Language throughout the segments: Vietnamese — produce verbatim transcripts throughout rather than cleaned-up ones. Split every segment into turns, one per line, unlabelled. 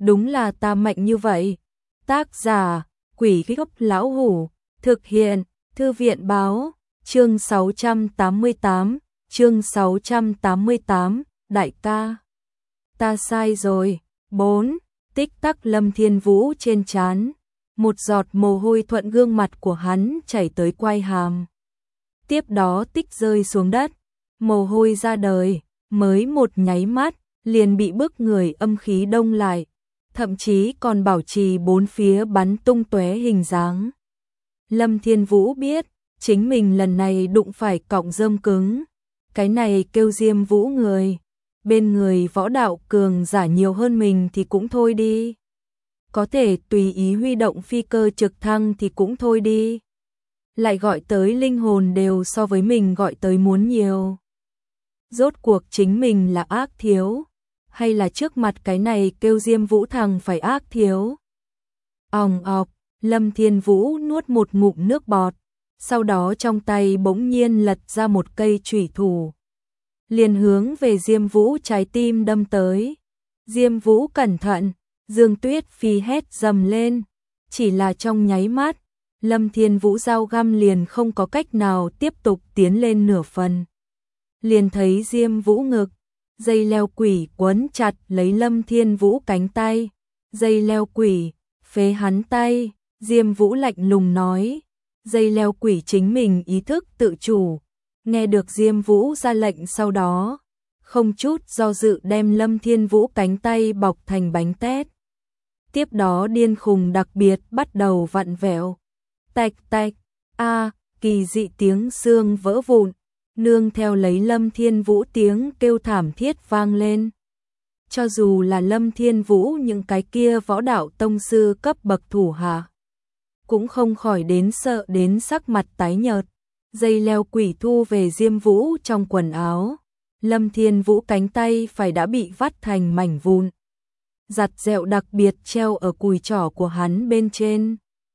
đúng là ta mạnh như vậy. Tác giả, Quỷ Gốc Lão Hủ, thực hiện, Thư viện báo, chương sáu trăm tám mươi tám, chương sáu trăm tám mươi tám, đại ca. Ta sai rồi. bốn. Tích tắc Lâm Thiên Vũ trên trán, một giọt mồ hôi thuận gương mặt của hắn chảy tới quai hàm. Tiếp đó tích rơi xuống đất, mồ hôi ra đời, mới một nháy mắt, liền bị bức người âm khí đông lại, thậm chí còn bảo trì bốn phía bắn tung tóe hình dáng. Lâm Thiên Vũ biết, chính mình lần này đụng phải cọng rơm cứng, cái này kêu Diêm Vũ người. Bên người võ đạo cường giả nhiều hơn mình thì cũng thôi đi. Có thể tùy ý huy động phi cơ trực thăng thì cũng thôi đi. Lại gọi tới linh hồn đều so với mình gọi tới muốn nhiều. Rốt cuộc chính mình là ác thiếu, hay là trước mặt cái này kêu Diêm Vũ thằng phải ác thiếu? Òng ọc, Lâm Thiên Vũ nuốt một ngụm nước bọt, sau đó trong tay bỗng nhiên lật ra một cây chủy thủ, liền hướng về Diêm Vũ trái tim đâm tới. Diêm Vũ cẩn thận, Dương Tuyết Phi hét dầm lên, chỉ là trong nháy mắt, Lâm Thiên Vũ dao găm liền không có cách nào tiếp tục tiến lên nửa phần. Liền thấy Diêm Vũ ngực, dây leo quỷ quấn chặt lấy Lâm Thiên Vũ cánh tay, dây leo quỷ, phế hắn tay. Diêm Vũ lạnh lùng nói, dây leo quỷ chính mình ý thức tự chủ. Nghe được Diêm Vũ ra lệnh sau đó, không chút do dự đem Lâm Thiên Vũ cánh tay bọc thành bánh tét. Tiếp đó điên khùng đặc biệt bắt đầu vặn vẹo. Tạch tạch, a, kỳ dị tiếng xương vỡ vụn, nương theo lấy Lâm Thiên Vũ tiếng kêu thảm thiết vang lên. Cho dù là Lâm Thiên Vũ những cái kia võ đạo tông sư cấp bậc thủ hạ, cũng không khỏi đến sợ đến sắc mặt tái nhợt. Dây leo quỷ thu về Diêm Vũ trong quần áo, Lâm Thiên Vũ cánh tay phải đã bị vắt thành mảnh vụn. Giặt dẹo đặc biệt treo ở cùi trỏ của hắn bên trên.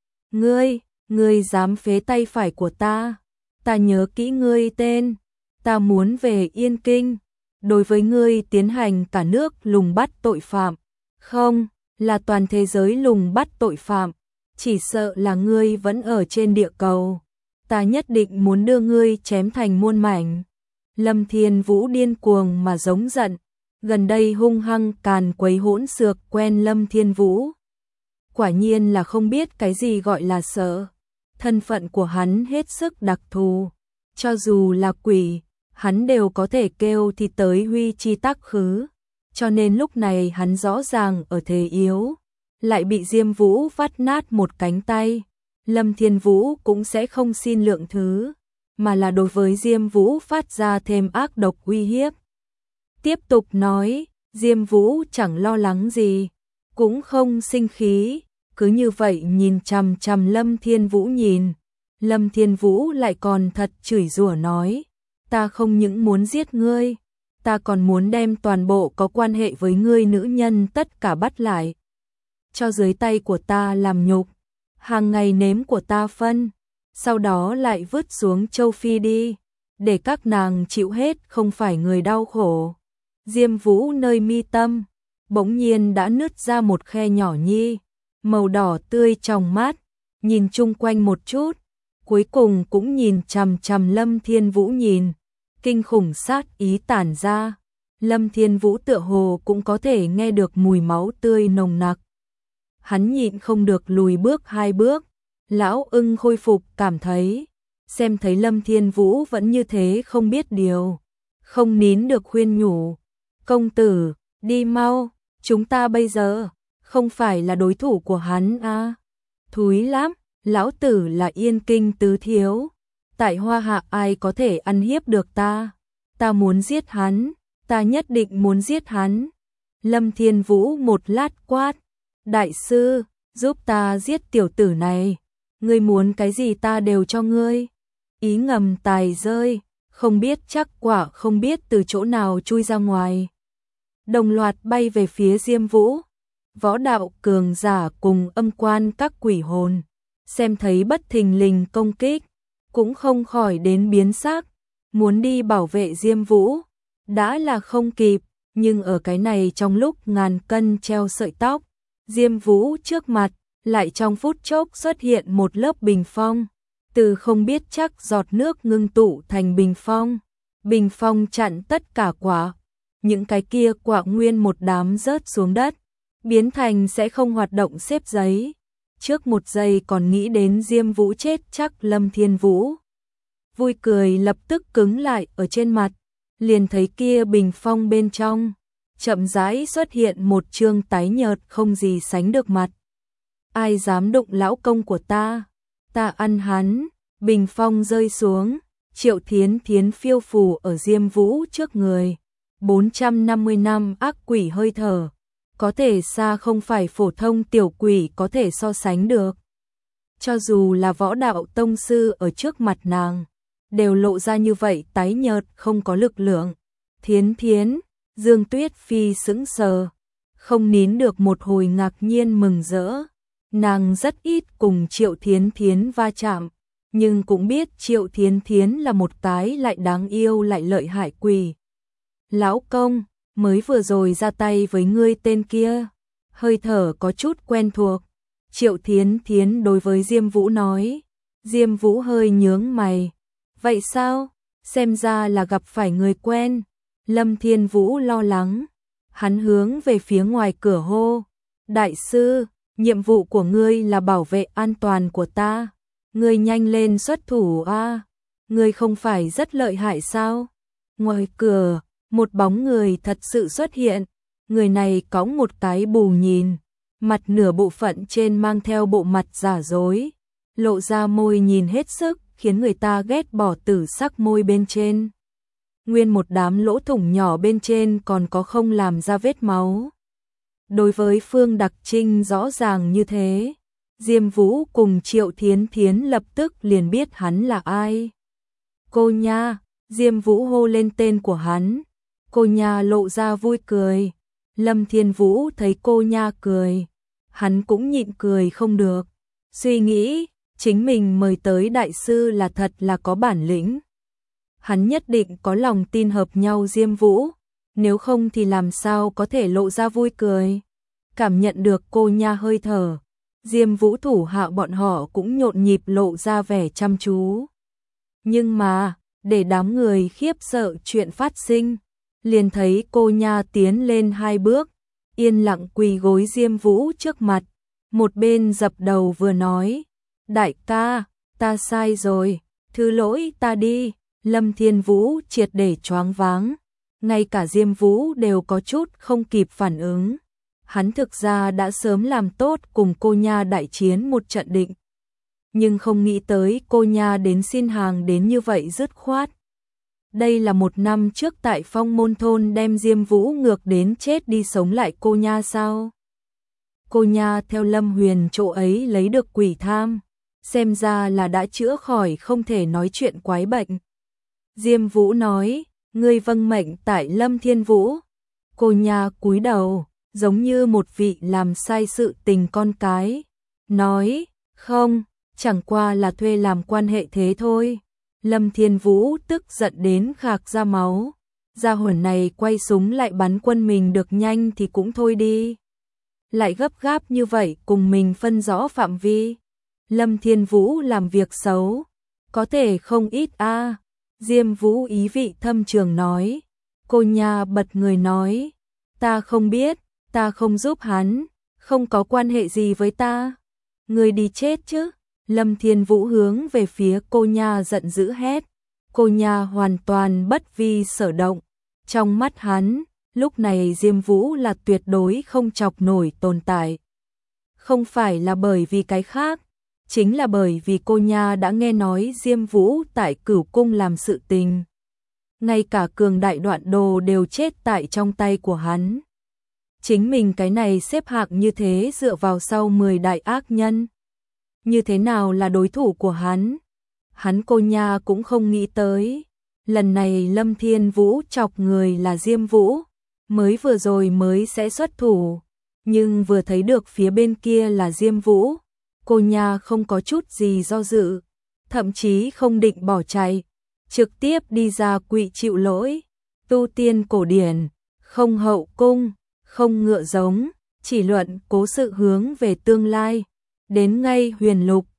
Ngươi, ngươi dám phế tay phải của ta, ta nhớ kỹ ngươi tên, ta muốn về Yên Kinh, đối với ngươi tiến hành cả nước lùng bắt tội phạm, không, là toàn thế giới lùng bắt tội phạm, chỉ sợ là ngươi vẫn ở trên địa cầu. Ta nhất định muốn đưa ngươi chém thành muôn mảnh. Lâm Thiên Vũ điên cuồng mà giống giận, gần đây hung hăng càn quấy hỗn xược quen Lâm Thiên Vũ. Quả nhiên là không biết cái gì gọi là sợ. Thân phận của hắn hết sức đặc thù, cho dù là quỷ, hắn đều có thể kêu thì tới huy chi tắc khứ. Cho nên lúc này hắn rõ ràng ở thế yếu, lại bị Diêm Vũ vắt nát một cánh tay. Lâm Thiên Vũ cũng sẽ không xin lượng thứ, mà là đối với Diêm Vũ phát ra thêm ác độc uy hiếp. Tiếp tục nói, Diêm Vũ chẳng lo lắng gì, cũng không sinh khí, cứ như vậy nhìn chằm chằm Lâm Thiên Vũ nhìn. Lâm Thiên Vũ lại còn thật chửi rủa nói, ta không những muốn giết ngươi, ta còn muốn đem toàn bộ có quan hệ với ngươi nữ nhân tất cả bắt lại, cho dưới tay của ta làm nhục. Hàng ngày nếm của ta phân, sau đó lại vứt xuống châu Phi đi, để các nàng chịu hết không phải người đau khổ. Diêm Vũ nơi mi tâm, bỗng nhiên đã nứt ra một khe nhỏ nhi, màu đỏ tươi trong mắt, nhìn chung quanh một chút, cuối cùng cũng nhìn chằm chằm Lâm Thiên Vũ nhìn, kinh khủng sát ý tản ra. Lâm Thiên Vũ tựa hồ cũng có thể nghe được mùi máu tươi nồng nặc. Hắn nhịn không được lùi bước hai bước, lão ưng khôi phục cảm thấy, xem thấy Lâm Thiên Vũ vẫn như thế không biết điều, không nín được khuyên nhủ, công tử, đi mau, chúng ta bây giờ, không phải là đối thủ của hắn à, thúi lắm, lão tử là Yên Kinh tứ thiếu, tại Hoa Hạ ai có thể ăn hiếp được ta, ta muốn giết hắn, ta nhất định muốn giết hắn. Lâm Thiên Vũ một lát quát, đại sư, giúp ta giết tiểu tử này, ngươi muốn cái gì ta đều cho ngươi. Ý ngầm tài rơi, không biết chắc quả không biết từ chỗ nào chui ra ngoài. Đồng loạt bay về phía Diêm Vũ, võ đạo cường giả cùng âm quan các quỷ hồn, xem thấy bất thình lình công kích, cũng không khỏi đến biến sắc, muốn đi bảo vệ Diêm Vũ, đã là không kịp, nhưng ở cái này trong lúc ngàn cân treo sợi tóc, Diêm Vũ trước mặt, lại trong phút chốc xuất hiện một lớp bình phong, từ không biết chắc giọt nước ngưng tụ thành bình phong. Bình phong chặn tất cả quả, những cái kia quả nguyên một đám rớt xuống đất, biến thành sẽ không hoạt động xếp giấy. Trước một giây còn nghĩ đến Diêm Vũ chết chắc, Lâm Thiên Vũ vui cười lập tức cứng lại ở trên mặt, liền thấy kia bình phong bên trong chậm rãi xuất hiện một trương tái nhợt không gì sánh được mặt. Ai dám đụng lão công của ta, ta ăn hắn. Bình phong rơi xuống, Triệu Thiến Thiến phiêu phù ở Diêm Vũ trước người. bốn trăm năm mươi năm ác quỷ hơi thở, có thể xa không phải phổ thông tiểu quỷ có thể so sánh được. Cho dù là võ đạo tông sư ở trước mặt nàng, đều lộ ra như vậy tái nhợt không có lực lượng. Thiến Thiến, Dương Tuyết Phi sững sờ, không nín được một hồi ngạc nhiên mừng rỡ. Nàng rất ít cùng Triệu Thiến Thiến va chạm, nhưng cũng biết Triệu Thiến Thiến là một cái lại đáng yêu lại lợi hại quỷ. Lão công, mới vừa rồi ra tay với ngươi tên kia, hơi thở có chút quen thuộc. Triệu Thiến Thiến đối với Diêm Vũ nói. Diêm Vũ hơi nhướng mày. Vậy sao? Xem ra là gặp phải người quen. Lâm Thiên Vũ lo lắng. Hắn hướng về phía ngoài cửa hô. Đại sư, nhiệm vụ của ngươi là bảo vệ an toàn của ta. Ngươi nhanh lên xuất thủ a. À, ngươi không phải rất lợi hại sao? Ngoài cửa, một bóng người thật sự xuất hiện. Người này cõng một cái bù nhìn, mặt nửa bộ phận trên mang theo bộ mặt giả dối, lộ ra môi nhìn hết sức khiến người ta ghét bỏ tử sắc môi bên trên. Nguyên một đám lỗ thủng nhỏ bên trên còn có không làm ra vết máu. Đối với Phương Đặc Trinh rõ ràng như thế, Diêm Vũ cùng Triệu Thiến Thiến lập tức liền biết hắn là ai. Cô nha, Diêm Vũ hô lên tên của hắn. Cô nha lộ ra vui cười. Lâm Thiên Vũ thấy cô nha cười, hắn cũng nhịn cười không được, suy nghĩ, chính mình mời tới đại sư là thật là có bản lĩnh. Hắn nhất định có lòng tin hợp nhau Diêm Vũ, nếu không thì làm sao có thể lộ ra vui cười. Cảm nhận được cô nha hơi thở, Diêm Vũ thủ hạ bọn họ cũng nhộn nhịp lộ ra vẻ chăm chú. Nhưng mà, để đám người khiếp sợ chuyện phát sinh, liền thấy cô nha tiến lên hai bước, yên lặng quỳ gối Diêm Vũ trước mặt, một bên dập đầu vừa nói, đại ca, ta sai rồi, thứ lỗi ta đi. Lâm Thiên Vũ triệt để choáng váng, ngay cả Diêm Vũ đều có chút không kịp phản ứng. Hắn thực ra đã sớm làm tốt cùng cô nha đại chiến một trận định, nhưng không nghĩ tới cô nha đến xin hàng đến như vậy dứt khoát. Đây là một năm trước tại Phong Môn Thôn đem Diêm Vũ ngược đến chết đi sống lại cô nha sao? Cô nha theo Lâm Huyền chỗ ấy lấy được quỷ tham, xem ra là đã chữa khỏi không thể nói chuyện quái bệnh. Diêm Vũ nói, ngươi vâng mệnh tại Lâm Thiên Vũ. Cô nha cúi đầu, giống như một vị làm sai sự tình con cái, nói, không, chẳng qua là thuê làm quan hệ thế thôi. Lâm Thiên Vũ tức giận đến khạc ra máu, gia hồn này quay súng lại bắn quân mình được nhanh thì cũng thôi đi, lại gấp gáp như vậy cùng mình phân rõ phạm vi. Lâm Thiên Vũ làm việc xấu, có thể không ít a. À. Diêm Vũ ý vị thâm trường nói. Cô nha bật người nói, ta không biết, ta không giúp hắn, không có quan hệ gì với ta. Người đi chết chứ. Lâm Thiên Vũ hướng về phía cô nha giận dữ hét. Cô nha hoàn toàn bất vi sở động. Trong mắt hắn, lúc này Diêm Vũ là tuyệt đối không chọc nổi tồn tại. Không phải là bởi vì cái khác, chính là bởi vì cô nha đã nghe nói Diêm Vũ tại Cửu Cung làm sự tình. Ngay cả cường đại đoạn đồ đều chết tại trong tay của hắn. Chính mình cái này xếp hạng như thế dựa vào sau mười đại ác nhân. Như thế nào là đối thủ của hắn? Hắn cô nha cũng không nghĩ tới. Lần này Lâm Thiên Vũ chọc người là Diêm Vũ, mới vừa rồi mới sẽ xuất thủ. Nhưng vừa thấy được phía bên kia là Diêm Vũ, cô nha không có chút gì do dự, thậm chí không định bỏ chạy, trực tiếp đi ra quỵ chịu lỗi. Tu tiên cổ điển, không hậu cung, không ngựa giống, chỉ luận cố sự hướng về tương lai. Đến ngay huyền lục,